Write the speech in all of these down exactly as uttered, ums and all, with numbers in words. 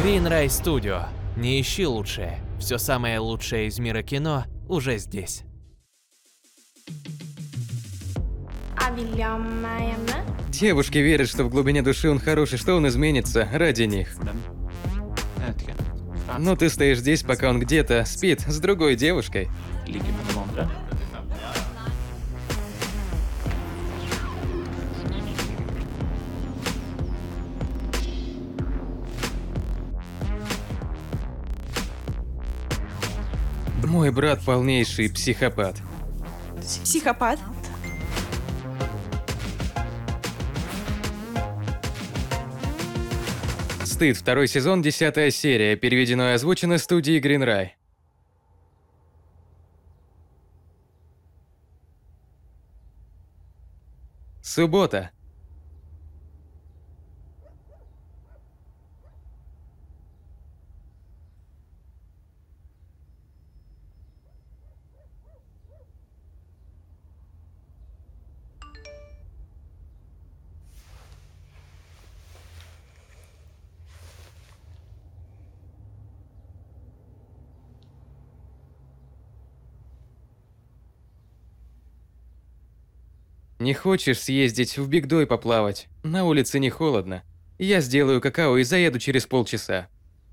Greenray Studio. Не ищи лучшее. Все самое лучшее из мира кино уже здесь. Er William hjemme? Девушки верят, что в глубине души он хороший, что он изменится ради них. Но ты стоишь здесь, пока он где-то спит с другой девушкой. Мой брат полнейший психопат. Психопат? Стыд, второй сезон, десятая серия, переведено и озвучено студией Greenray. Суббота. Не хочешь съездить в Бигдой поплавать? На улице не холодно. Я сделаю какао и заеду через полчаса.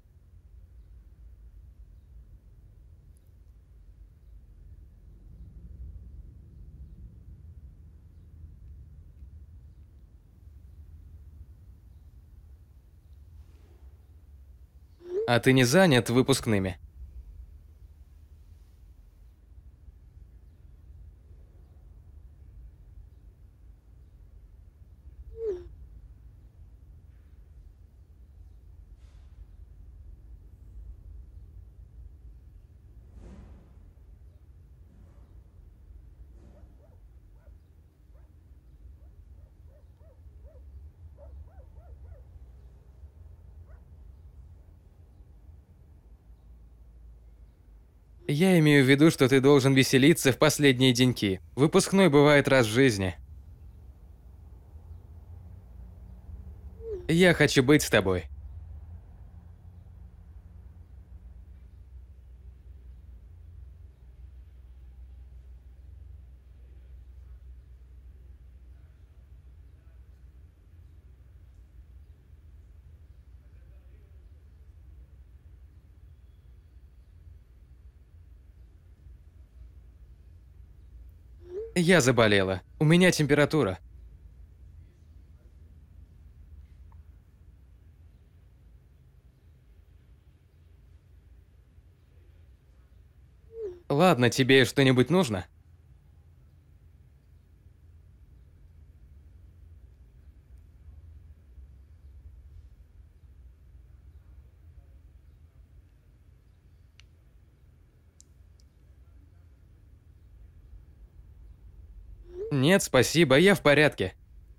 А ты не занят выпускными? Я имею в виду, что ты должен веселиться в последние деньки. Выпускной бывает раз в жизни. Я хочу быть с тобой. Я заболела. У меня температура. Ладно, тебе что-нибудь нужно? Нет, спасибо, я в порядке.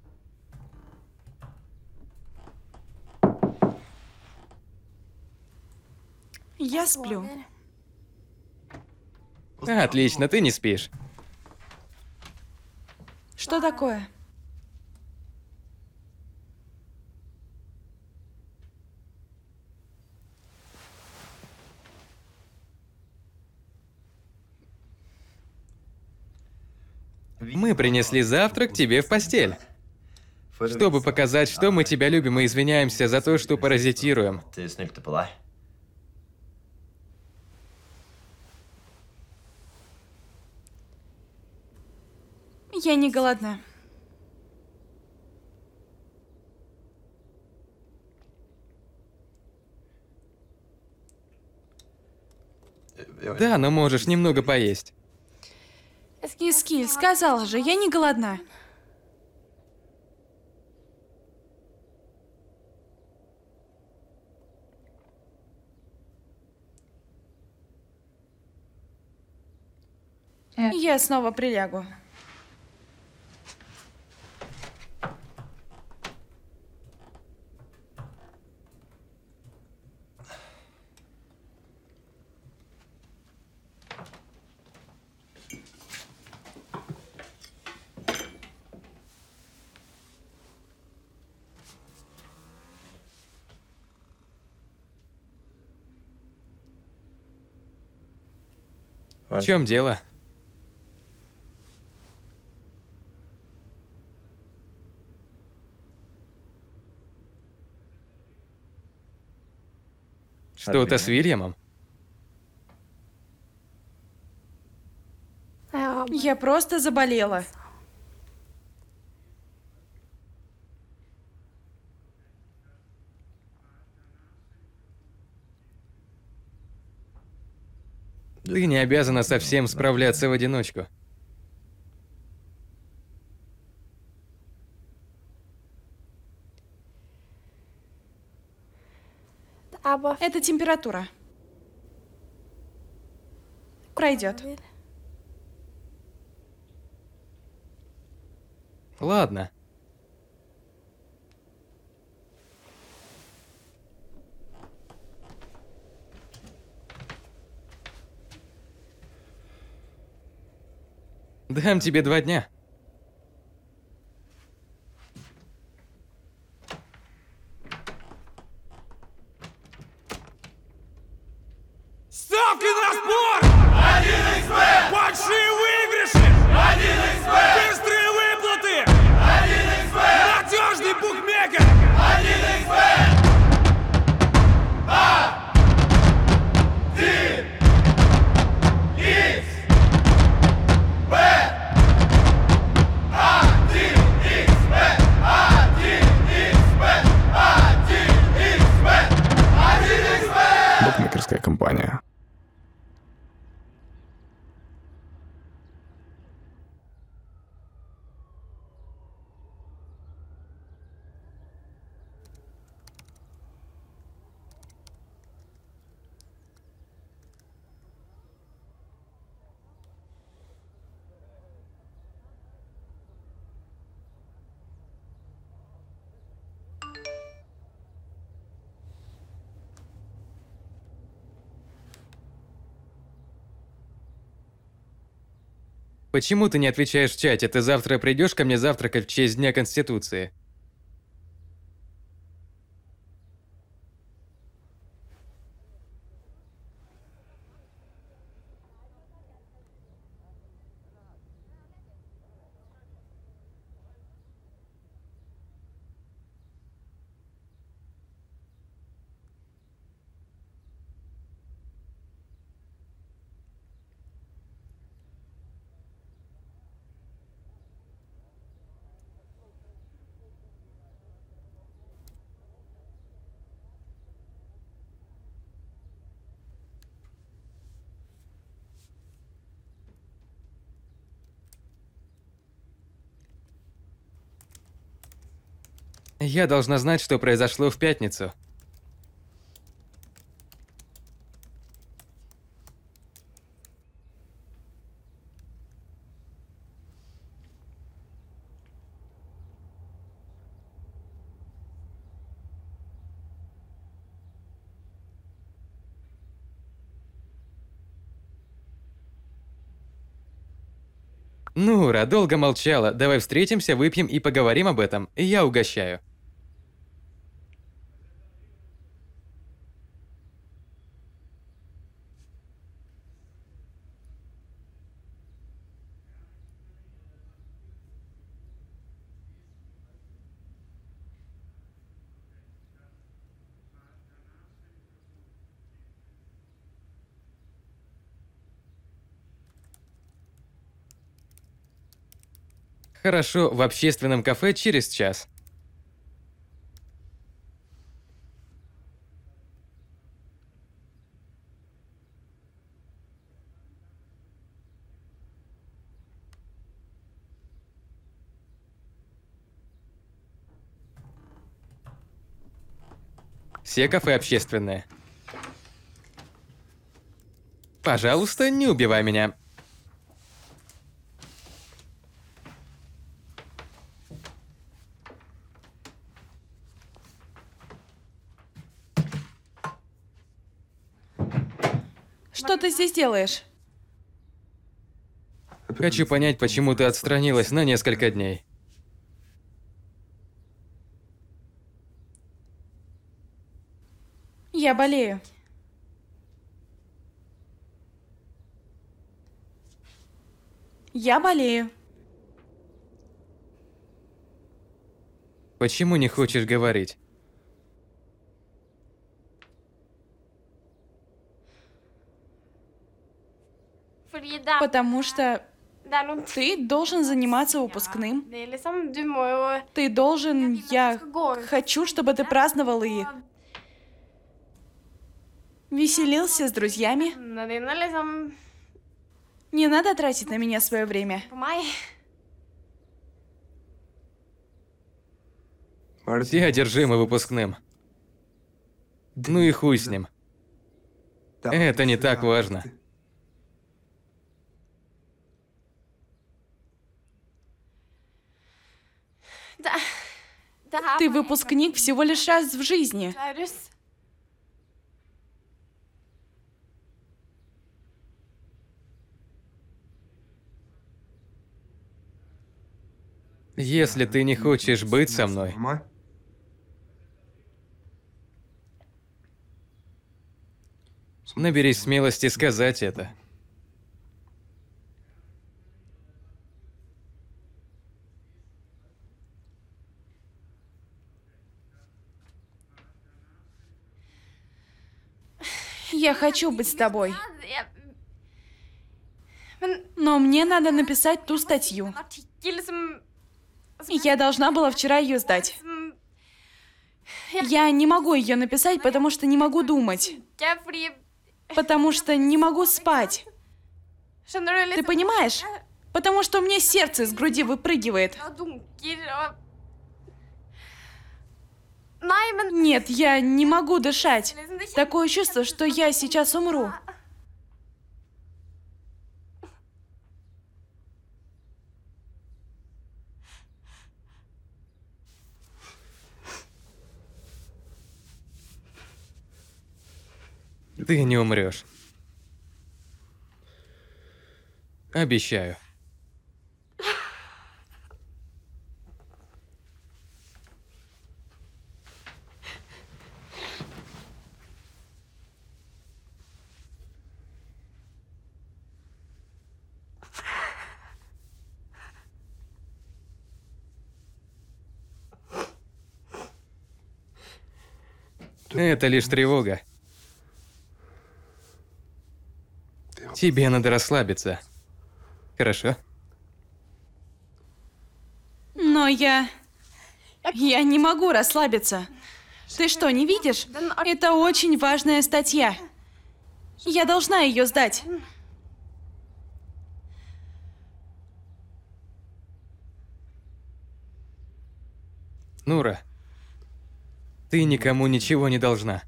Я сплю. Отлично, ты не спишь. Что такое? Мы принесли завтрак тебе в постель. Чтобы показать, что мы тебя любим и извиняемся за то, что паразитируем. Я не голодна. Да, но можешь немного поесть. Искиль, сказала же, я не голодна. Я снова прилягу. В чем дело? Что-то с Вильямом? Ja, Я просто заболела. Ты не обязана совсем справляться в одиночку. aber Это температура. Пройдет. Ладно. Дам тебе два дня. Ставки на спорт! один икс бет! Большие выигрыши! один икс бет! Быстрые выплаты! один икс бет! Надежный букмекер! один икс бет! один икс бет! один икс бет! один икс бет! один икс бет! один икс бет! Букмекерская компания. Почему ты не отвечаешь в чате? Ты завтра придешь ко мне завтракать в честь Дня Конституции? Я должна знать, что произошло в пятницу. Нура, долго молчала. Давай встретимся, выпьем и поговорим об этом. Я угощаю. Хорошо, в общественном кафе через час. Все кафе общественные. Пожалуйста, не убивай меня. Что ты здесь делаешь? Хочу понять, почему ты отстранилась на несколько дней. Я болею. Я болею. Почему не хочешь говорить? Fordi det, Потому что det er noen ты должен заниматься выпускным. Det er liksom, du må jo Ты должен... Я хочу, чтобы ты праздновал и веселился с друзьями. vennene dine liksom Не надо тратить на меня свое время. på meg. Все одержимы выпускным. Ну и хуй с ним. Это не так важно. Det, det er Ты bare выпускник всего лишь раз в жизни. Du er russ. Если ты не хочешь быть со мной, наберись смелости сказать это. Я хочу быть с тобой. Jeg- Men Но мне надо написать ту статью. en artikkel som Я должна была вчера ее сдать. som Я не могу ее написать, потому что не могу думать. ikke fordi Потому что не могу спать. Skjønner du? Ты Liksom, понимаешь? Потому что у меня сердце из груди выпрыгивает. og dunker og Nei, men Нет, я не могу дышать. liksom, det kjennes Такое чувство, что я сейчас умру. Ты не умрешь. Обещаю. Это лишь тревога. Тебе надо расслабиться. Хорошо? Но я... Я не могу расслабиться. Ты что, не видишь? Это очень важная статья. Я должна ее сдать. Нура, ты никому ничего не должна.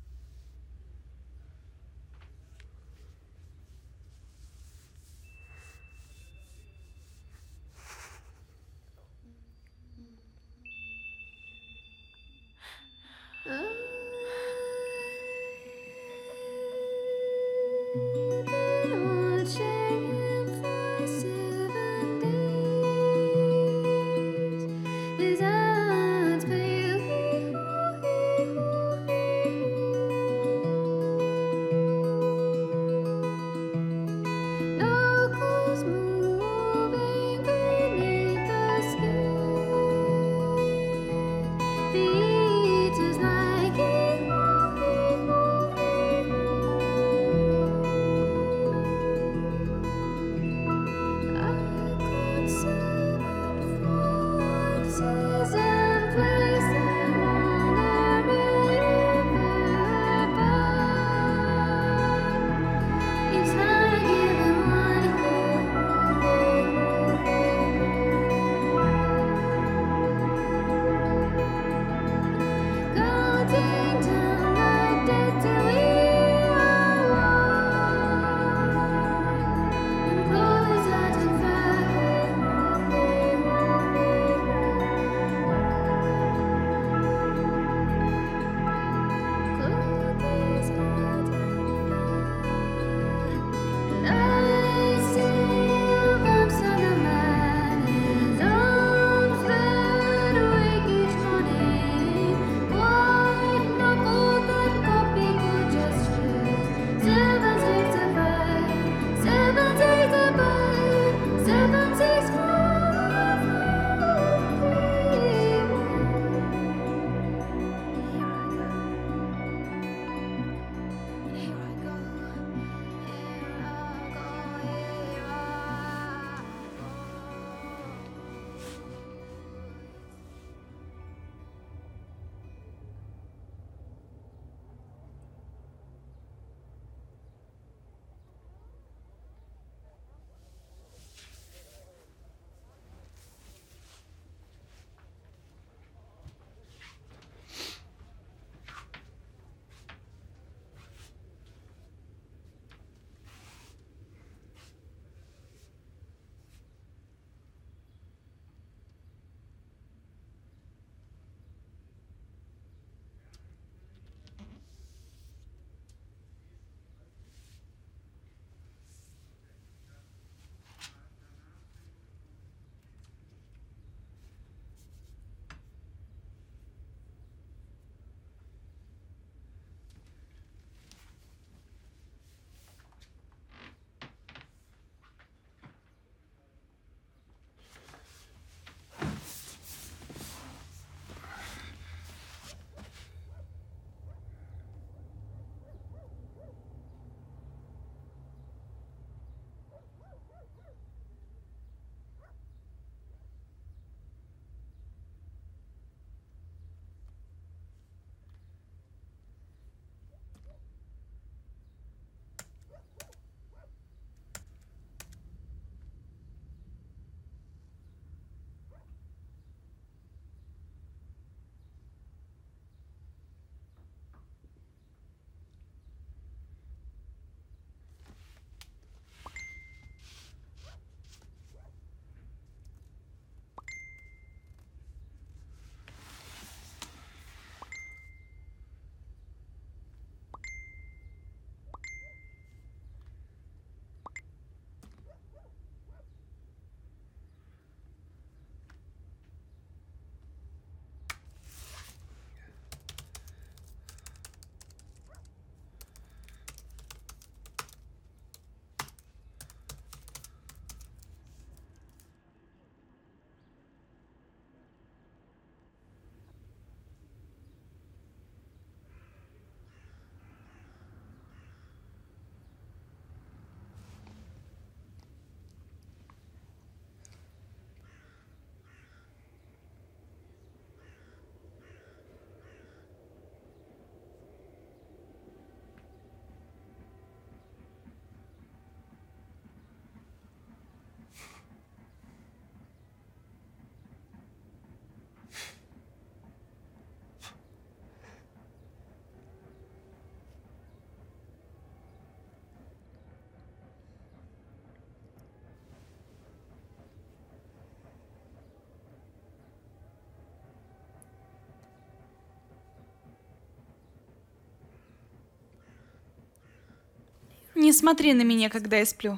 Не смотри на меня, когда я сплю.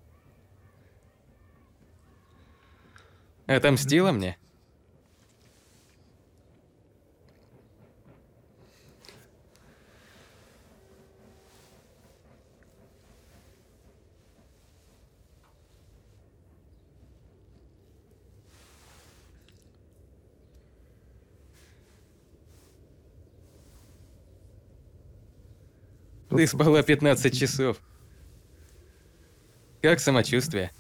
Отомстила мне? Ты спала пятнадцать часов. Как самочувствие?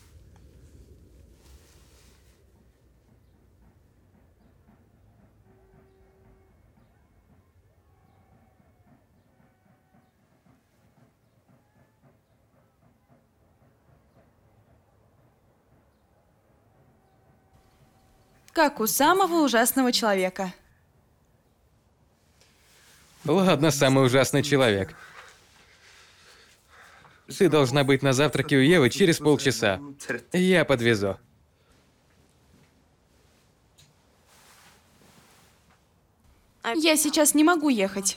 Как у самого ужасного человека. Ладно, самый ужасный человек. Ты должна быть на завтраке у Евы через полчаса. Я подвезу. Я сейчас не могу ехать.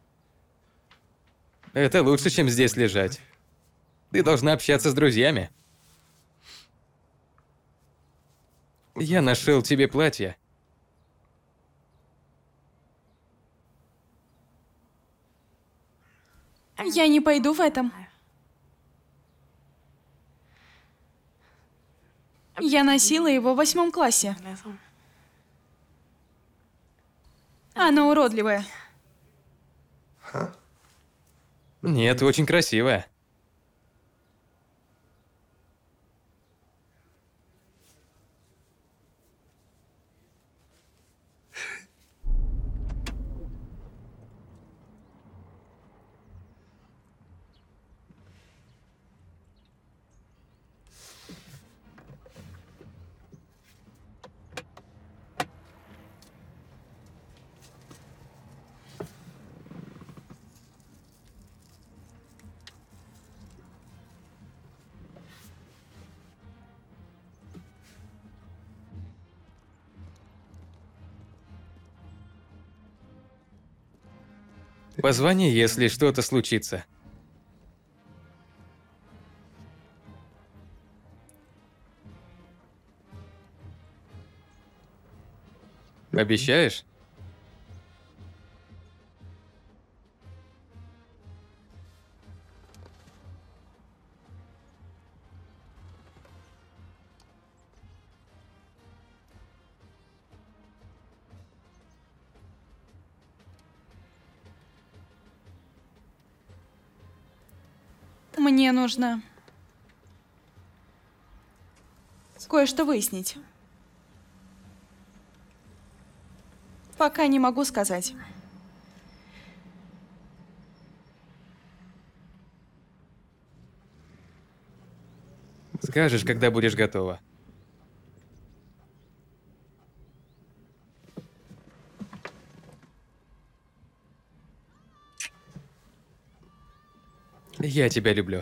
Это лучше, чем здесь лежать. Ты должна общаться с друзьями. Я нашел тебе платье. Я не пойду в этом. Я носила его в восьмом классе. Оно уродливое. Нет, очень красивое. Позвони, если что-то случится. Обещаешь? Мне нужно кое-что выяснить. Пока не могу сказать. Скажешь, когда будешь готова. Я тебя люблю.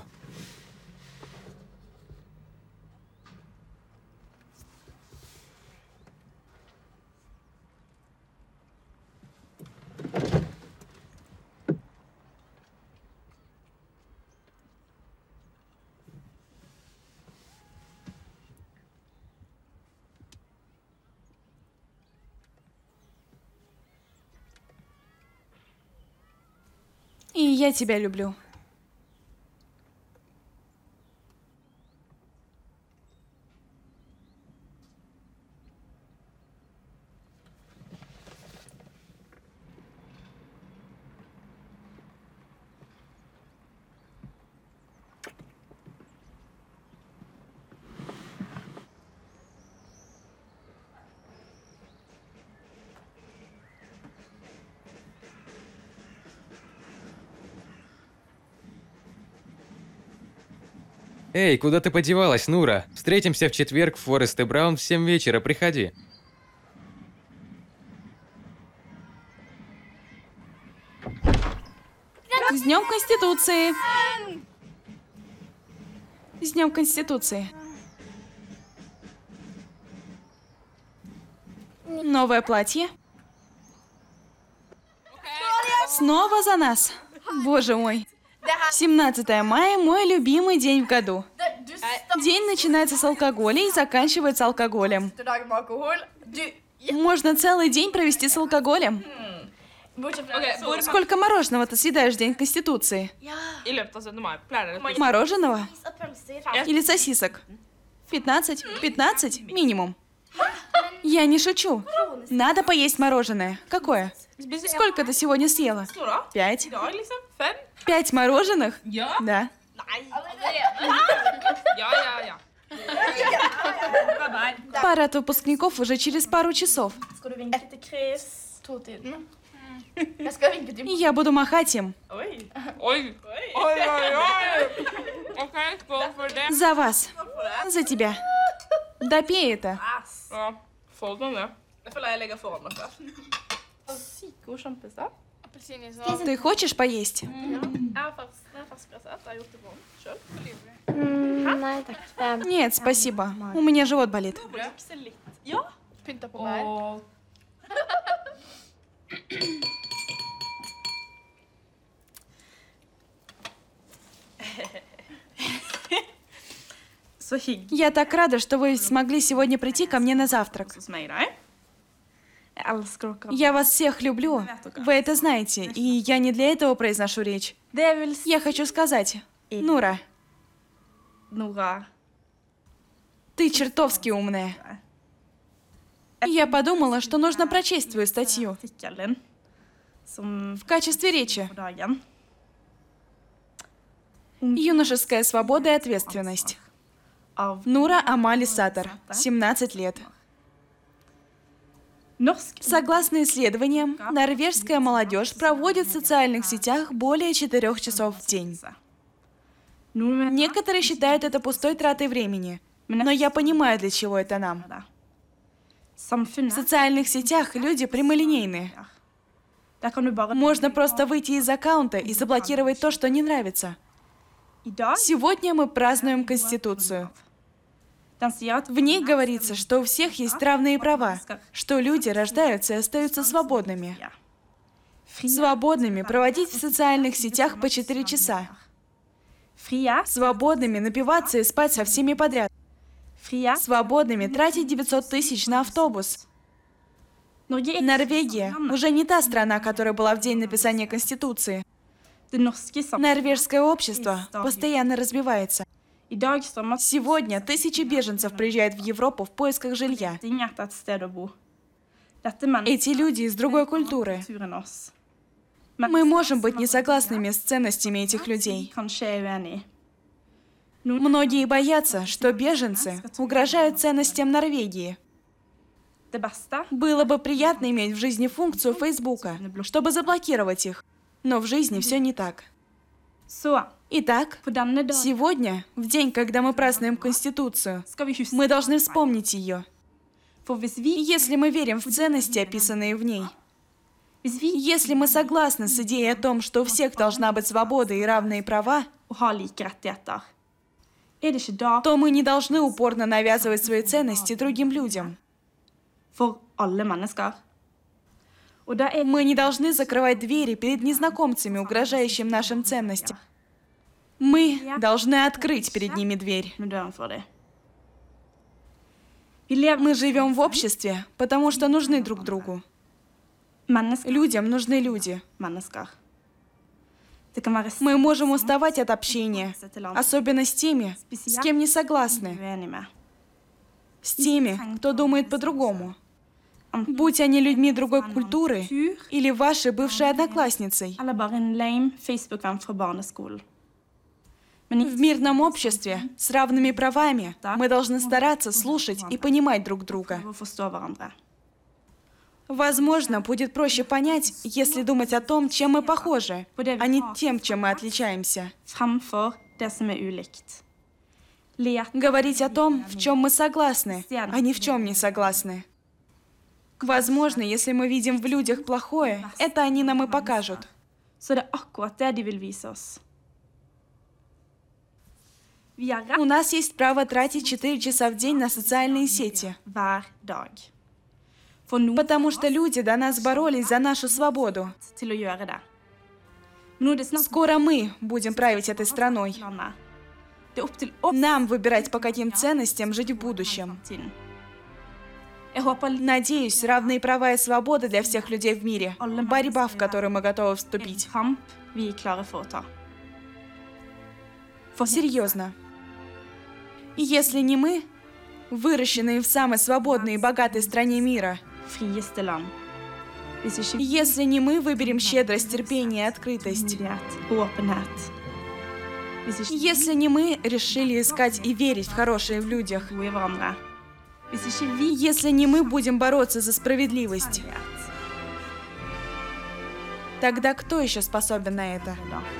И я тебя люблю. Эй, куда ты подевалась, Нура? Встретимся в четверг в Форест и Браун в семь вечера, приходи. С Днем Конституции! С Днем Конституции! Новое платье. Снова за нас. Боже мой. семнадцатое мая – мой любимый день в году. Du starter День начинается с алкоголя и заканчивается алкоголем. dagen med alkohol. Du Можно целый день провести с алкоголем. Bortsett fra Сколько мороженого ты съедаешь в День Конституции? I løpet av syttende mai pleier dere å Мороженого? is og pølser. Или сосисок? пятнадцать? пятнадцать? Минимум. Я не шучу. Надо поесть мороженое. Какое? spise Сколько ты сегодня съела? noe da? Пять. I dag, liksom? Fem? Пять мороженых? Ja. Да. Nei. Ja, ja, ja. Парад выпускников уже через пару часов. Skal du vinke til Chris? To-tiden. Jeg skal vinke til И я буду махать им. Oi. Oi. Oi, oi, oi. OK, skål for det. За вас. За тебя. Допей это. Ja, få den ned. Jeg føler jeg legger foran dere. Sykt god kjempestad. appelsinis. Ты хочешь поесть? Jeg har fersk, den er ferskpresset. Jeg har gjort det på den selv. Nei, takk. Det Нет, спасибо. У меня живот болит. Brøkse litt. Ja. pynter på meg. Og Så hyggelig Я так рада, что вы смогли сегодня прийти ко мне на завтрак. hos meg i dag. Jeg elsker dere. Я вас всех люблю. Вы это знаете, и я не для этого произношу речь. Det vil si Я хочу сказать, Нура, Nora. ты чертовски умная. Я подумала, что нужно прочесть твою статью Artikkelen din som в качестве речи. på dagen. Юношеская свобода и ответственность. Av Нура Амали Сатар, семнадцать лет. norsk. Согласно исследованиям, норвежская молодежь проводит в социальных сетях более четырех часов в день. Noen Некоторые считают это пустой тратой времени, но я понимаю, для чего это нам. В Samfunnet. социальных сетях люди прямолинейные. Der kan du bare Можно просто выйти из аккаунта и заблокировать то, что не нравится. I dag Сегодня мы празднуем Конституцию. Den sier at В ней говорится, что у всех есть равные права, что люди рождаются и остаются свободными. Свободными проводить в социальных сетях по четыре часа. frihet, Свободными напиваться и спать со всеми подряд. frihet. Свободными тратить девятьсот тысяч на автобус. Norge er Норвегия уже не та страна, которая была в день написания Конституции. det norske samfunnet. Норвежское общество постоянно разбивается. I dag strømmer Сегодня тысячи беженцев приезжают в Европу в поисках жилья. ting etter et sted å bo. Dette mennesket Эти люди из другой культуры. kulturen oss. Мы можем быть не согласными с ценностями этих людей. Kanskje er uenig. Многие боятся, что беженцы угрожают ценностям Норвегии. Det beste Было бы приятно иметь в жизни функцию Фейсбука, чтобы заблокировать их. Но в жизни все не так. Så, Итак, på denne dag сегодня, в день, когда мы празднуем Конституцию, skal vi huske мы должны вспомнить ее. For hvis vi, Если мы верим в ценности, описанные в ней, hvis vi если мы согласны с идеей о том, что у всех должна быть свобода и равные права, å ha like rettigheter, er det ikke da то мы не должны упорно навязывать свои ценности другим людям. for alle mennesker? Og da er Мы не должны закрывать двери перед незнакомцами, угрожающим нашим ценностям. Мы должны открыть перед ними дверь. med døren for dem. Vi lever Мы живем в обществе, потому что нужны друг другу. mennesker, Людям нужны люди. mennesker. Det kan være Мы можем уставать от общения, seg til andre особенно с теми, с кем не согласны, uenig med. с теми, кто думает по-другому. Будь они людьми другой культуры Kultur, или вашей бывшей одноклассницей. eller bare en lame Facebook-venn fra barneskolen. Men В мирном обществе с равными правами мы должны стараться слушать и понимать друг друга. å forstå hverandre. Возможно, будет проще понять, если думать о том, чем мы похожи, а не тем, чем мы отличаемся. Fremfor det som er ulikt. Let Говорить о том, в чем мы согласны, а не в чем не согласны. Возможно, если мы видим в людях плохое, это они нам и покажут. så er det akkurat det de vil vise oss. Vi har rett У нас есть право тратить четыре часа в день на социальные сети, hver dag. For noen потому что люди до нас боролись за нашу свободу. til å gjøre det. Скоро мы будем править этой страной. Нам выбирать, по каким ценностям жить в будущем. Надеюсь, равные права и свободы для всех людей в мире. Борьба, в которую мы готовы вступить. Серьезно. И если не мы, выращенные в самой свободной и богатой стране мира, если не мы выберем щедрость, терпение и открытость, если не мы решили искать и верить в хорошее в людях, если не мы будем бороться за справедливость, тогда кто еще способен на это?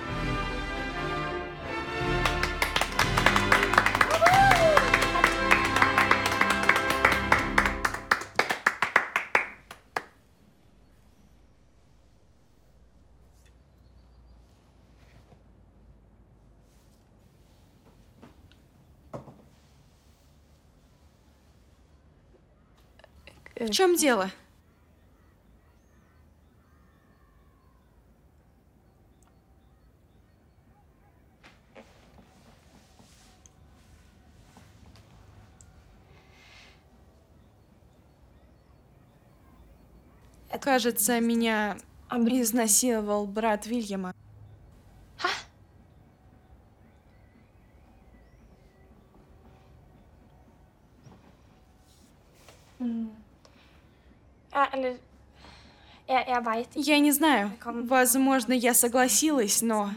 В чем дело? Кажется, меня изнасиловал брат Вильяма. Я не знаю. Возможно, я согласилась, но...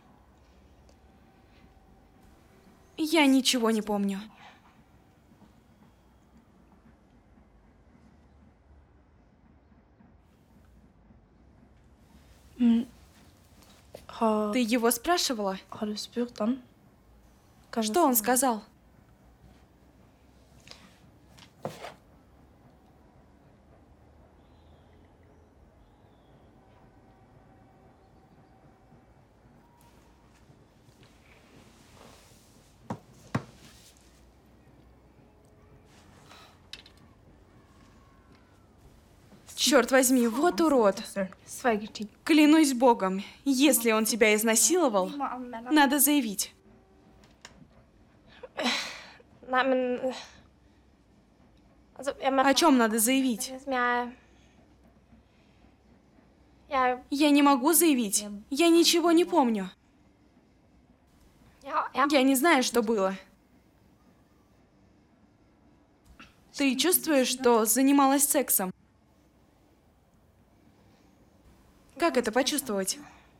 Я ничего не помню. Ты его спрашивала? Что он сказал? Черт возьми, вот урод. Клянусь богом, если он тебя изнасиловал, надо заявить. О чем надо заявить? Я не могу заявить. Я ничего не помню. Я не знаю, что было. Ты чувствуешь, что занималась сексом? Как это почувствовать?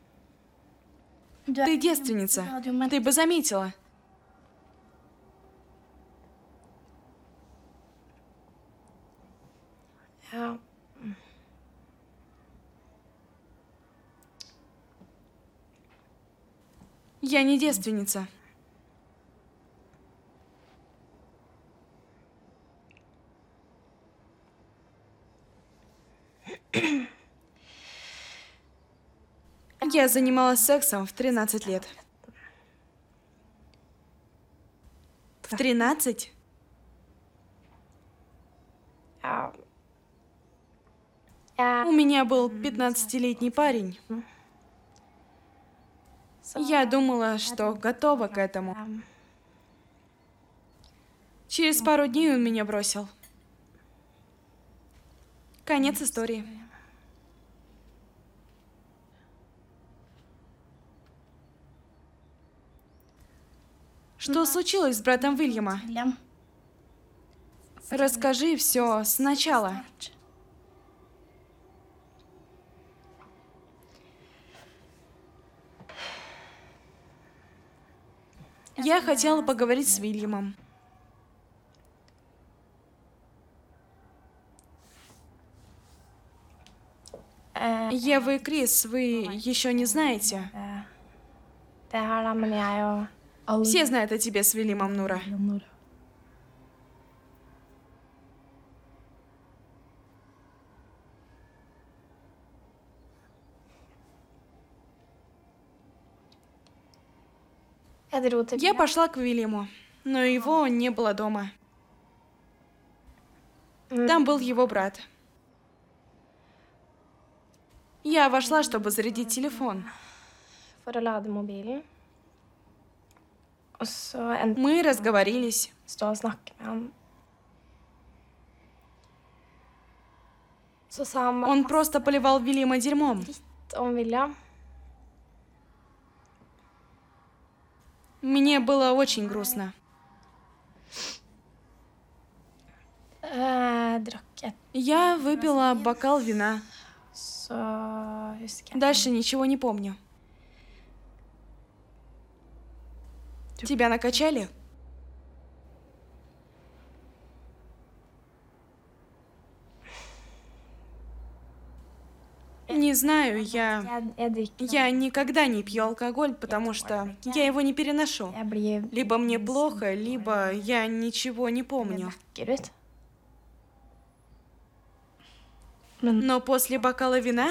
Ты девственница. Ты бы заметила. Я не девственница. Я занималась сексом в тринадцать лет. В тринадцать? У меня был пятнадцатилетний парень. Я думала, что готова к этому. Через пару дней он меня бросил. Конец истории. Что случилось с братом Вильяма? Расскажи все сначала. Я хотела поговорить с Вильямом. Ева и Крис, вы еще не знаете? Все знают о тебе с Вильямом, Нура. Я пошла к Вильяму, но его не было дома. Там был его брат. Я вошла, чтобы зарядить телефон. for å lade mobilen. Og så endte Мы разговорились. stå og snakke med han. Så sa han Он просто поливал Вильяма дерьмом. litt om William. Мне было очень грустно. Eh, drakk et, Я выпила бокал вина. så husker jeg. Дальше ничего не помню. Тебя накачали? Не знаю, я... Jeg, jeg drikker Я никогда не пью алкоголь, потому что я его не переношу. Jeg blir Либо мне плохо, либо я ничего не помню. blacker ut. Но после бокала вина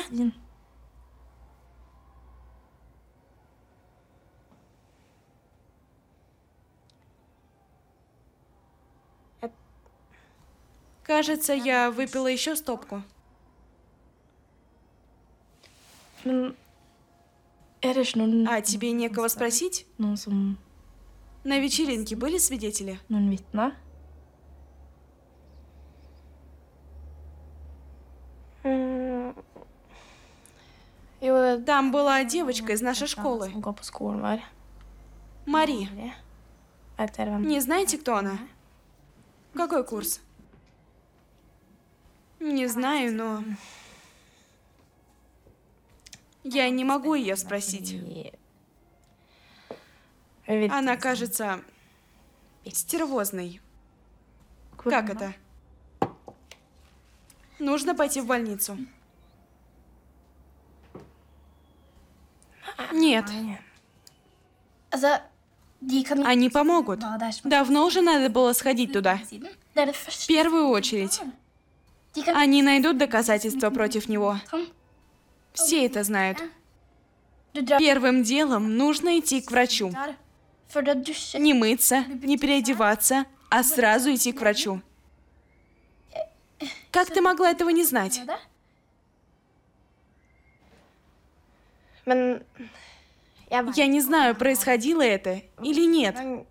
кажется, я выпила еще стопку. Men er det ikke noen, А тебе некого спросить? noen som На вечеринке были свидетели? Noen vitner? Mm. Jo, Там была девочка из нашей школы, som går på skolen vår. Мари. Vet dere hvem? Не знаете, кто она? Какой курс? Не знаю, но... Я не могу ее спросить. Vi- vi vet Она ikke. кажется стервозной. Hvor Как er hun? это? Нужно пойти в больницу. Нет, Altså, de kan jo они помогут. være der som Давно уже надо было сходить туда. siden. Det er det В første. первую очередь. De kan Они найдут доказательства против него. Sånn. Все это знают. Du drar Первым делом нужно идти к врачу. der før du har dusjet. Не мыться, не переодеваться, а сразу идти к врачу. Как ты могла этого не знать? Det. Men jeg vet Я не знаю, происходило это или нет. men,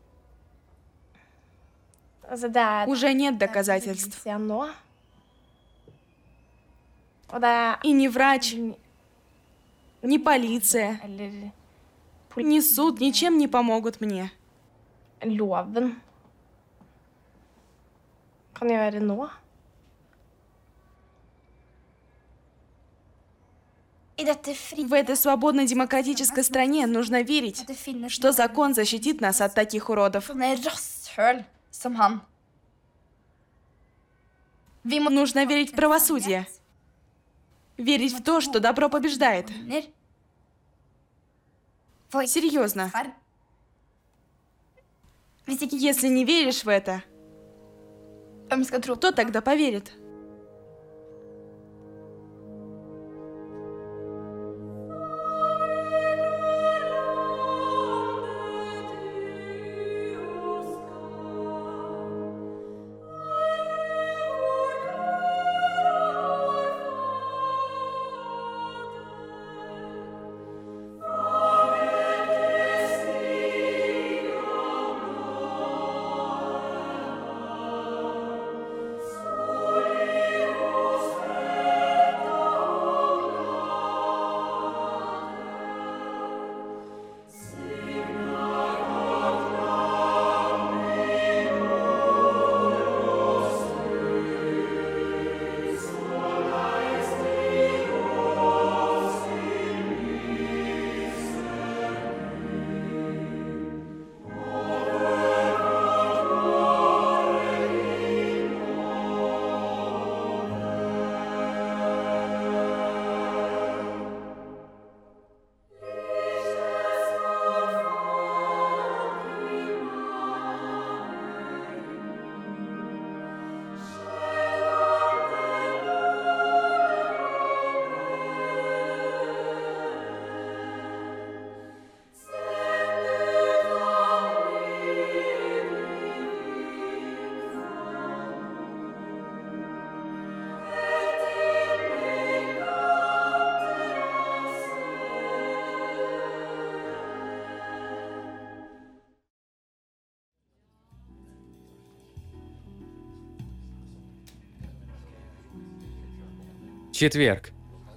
Altså, det er Уже нет доказательств. ser nå. Og det er И ни врач, ни полиция, Eller ни суд ничем не помогут мне. loven kan gjøre nå. I dette fri... В этой свободной демократической стране нужно верить, Det finnes что закон защитит нас от таких уродов. sånne rasshøl som han. Vi må Нужно верить в правосудие. Верить в то, что добро побеждает. vinner. For Серьезно. her. Hvis ikke Если не веришь в это, hvem skal tro på кто тогда поверит? Четверг.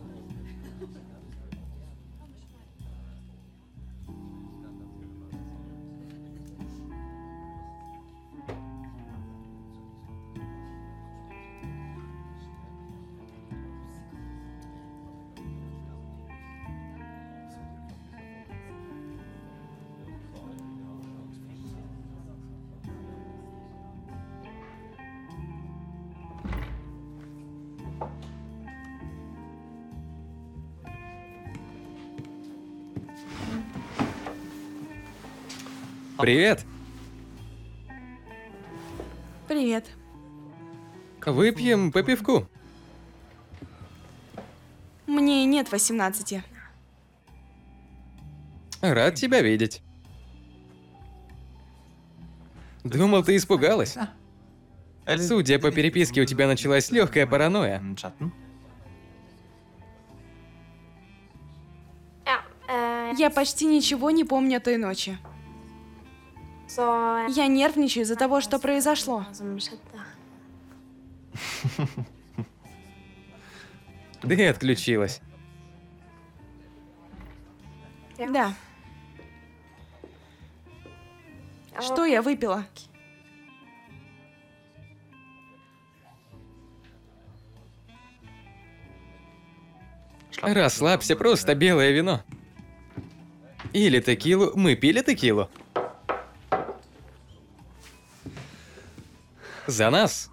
Привет. Привет. Выпьем по пивку. Мне нет восемнадцати. Рад тебя видеть. Думал, ты испугалась. Судя по переписке, у тебя началась легкая паранойя. Ja, eh, Я почти ничего не помню той ночи. så Я нервничаю из-за того, что произошло. hva som skjedde. Да и отключилась. Да. Что я выпила? Расслабься, просто белое вино. Или текилу. Мы пили текилу. За нас.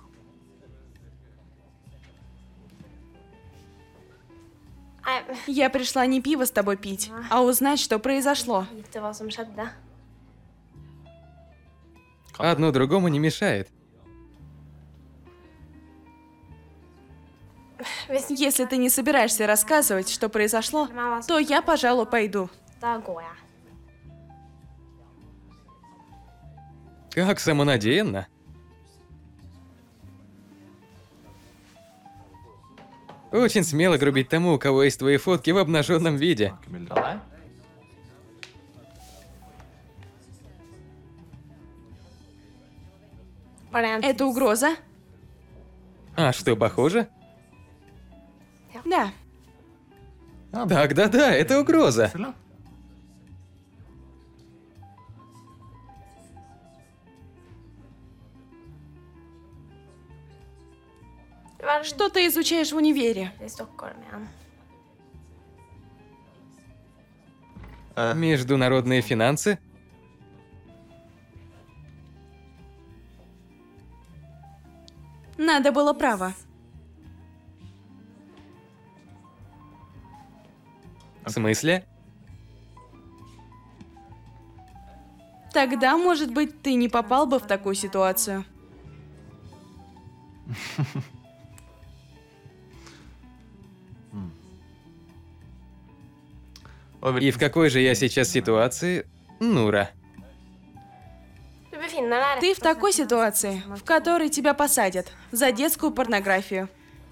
Nei, Я пришла не пиво с тобой пить, а узнать, что произошло. vite hva som skjedde. Одно другому не мешает. Hvis Если ты не собираешься рассказывать, что произошло, то я, пожалуй, пойду. da går jeg. Как самонадеянно. Очень смело грубить тому, у кого есть твои фотки в обнаженном виде. Var det en Это угроза? А что, похоже? Да. Так, да-да, это угроза. Hva er det Что ты изучаешь в универе? i Stockholm igjen? Международные финансы? Надо было право. В смысле? Тогда, может быть, ты не попал бы в такую ситуацию. И в какой же я сейчас ситуации, Нура? Du befinner deg Ты rett в такой ситуации, в которой тебя посадят за детскую порнографию.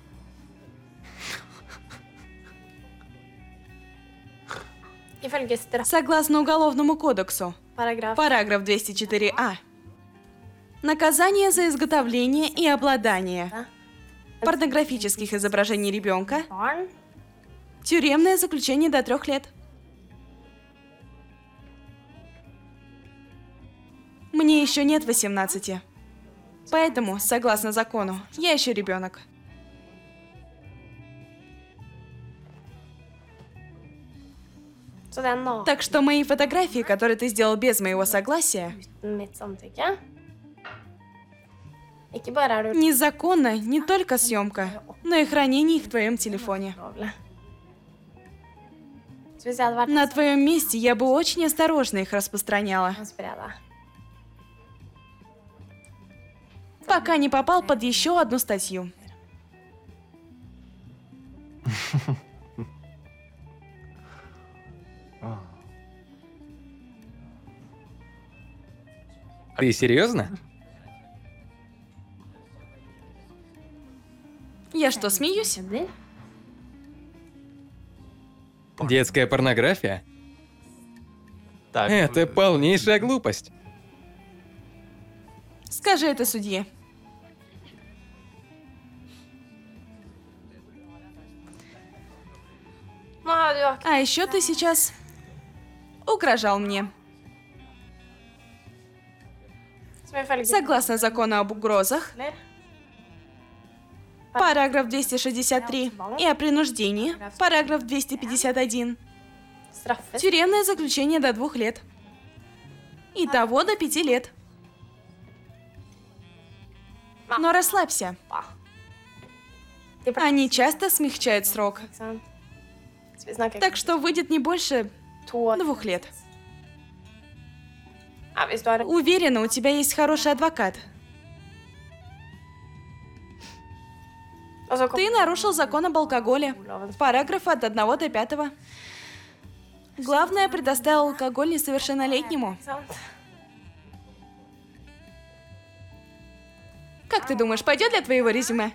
Ifølge Согласно Уголовному кодексу, straffeparagraf параграф двести четыре а. Наказание за изготовление и обладание порнографических изображений ребенка, barn тюремное заключение до трех лет. Мне еще нет восемнадцати. Поэтому, согласно закону, я еще ребенок. Så det er naken Так что мои фотографии, которые ты сделал без моего согласия, uten mitt samtykke. Ikke bare er du незаконно не только съемка, но и хранение их в твоем телефоне. lovlig. Så hvis jeg hadde vært На твоем месте я бы очень осторожно их распространяла, så sprer jeg det. пока не попал под еще одну статью. Ты серьезно? Я что, смеюсь? Kødder? Детская порнография? Это полнейшая глупость. Скажи это судье. А еще ты сейчас угрожал мне. Согласно закону об угрозах, параграф двести шестьдесят три, и о принуждении, параграф двести пятьдесят один, тюремное заключение до двух лет. Итого до пяти лет. Но расслабься. Они часто смягчают срок. Так что выйдет не больше двух лет. Уверена, у тебя есть хороший адвокат. Ты нарушил закон об алкоголе. Параграф от одного до пятого. Главное, предоставил алкоголь несовершеннолетнему. Как ты думаешь, пойдет для твоего резюме?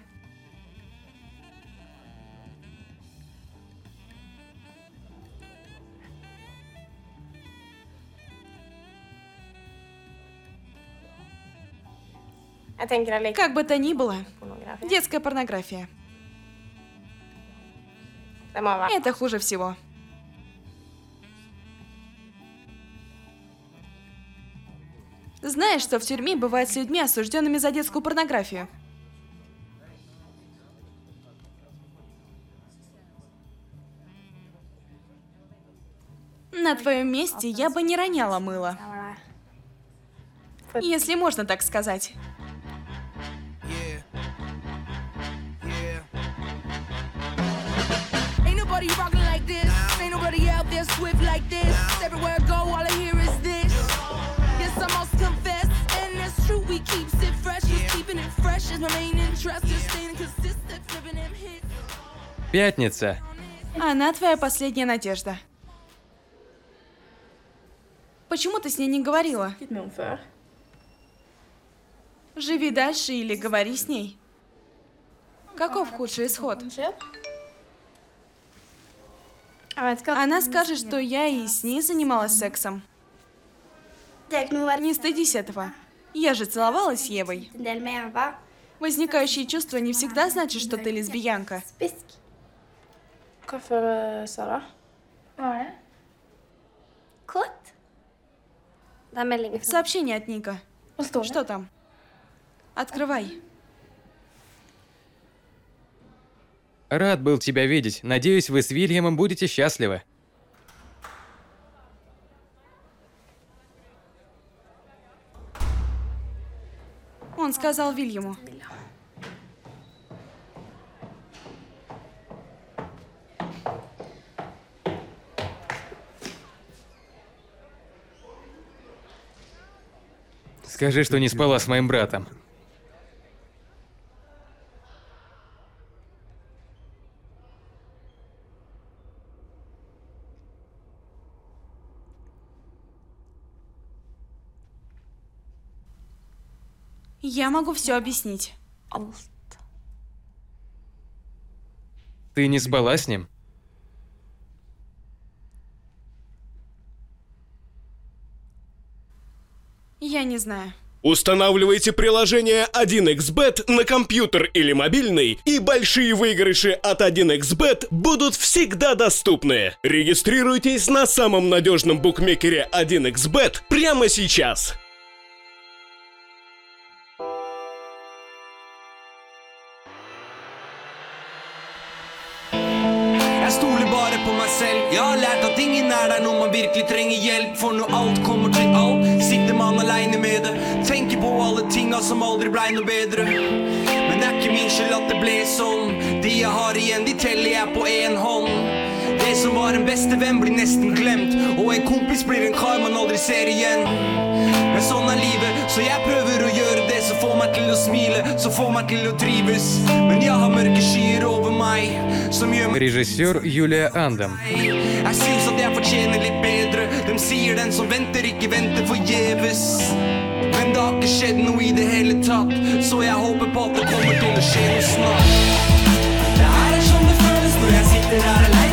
Как бы то ни было, детская порнография. Это хуже всего. Знаешь, что в тюрьме бывает с людьми, осужденными за детскую порнографию? На твоем месте я бы не роняла мыло. Если можно так сказать. Nobody rockin' like this. Ain't nobody out there swift like this. Everywhere I go, all I hear is this. Yes, I must confess, and that's true. We keeps it fresh, just keeping it fresh is my main interest. Just staying consistent, flipping them hits. Пятница. Она твоя последняя надежда. Почему ты с ней не говорила? Живи дальше или говори с ней. Каков худший исход? Она скажет, что я и с ней занималась сексом. Не стыдись этого. Я же целовалась с Евой. Возникающие чувства не всегда значат, что ты лесбиянка. Сообщение от Ника. Что там? Открывай. Рад был тебя видеть. Надеюсь, вы с Вильямом будете счастливы. Он сказал Вильяму. Скажи, что не спала с моим братом. Я могу все объяснить. Ты не спала с ним? Я не знаю. Устанавливайте приложение один икс бет на компьютер или мобильный, и большие выигрыши от один икс бет будут всегда доступны. Регистрируйтесь на самом надежном букмекере один икс бет прямо сейчас. Jeg stoler bare på meg selv. Jeg har lært at ingen er der når man virkelig trenger hjelp. For når alt kommer til alt, sitter man alene med det. Tenker på alle tinga som aldri blei noe bedre. Men det er ikke min skyld at det ble sånn. De jeg har igjen, de teller jeg på en hånd. Det som var en beste venn blir nesten glemt. Og en kompis blir en kar man aldri ser igjen. Men sånn er livet, så jeg prøver å gjøre det som får meg til å smile, som får meg til å trives. Men jeg har mørke skyer over meg, som gjør meg. Режиссер Юлия Андам. Jeg syns at jeg fortjener litt bedre. De sier den som venter, ikke venter forgjeves. Men det har ikke skjedd noe i det hele tatt, så jeg håper på at det kommer til å skje noe snart. Det her er sånn det føles når jeg sitter her alene.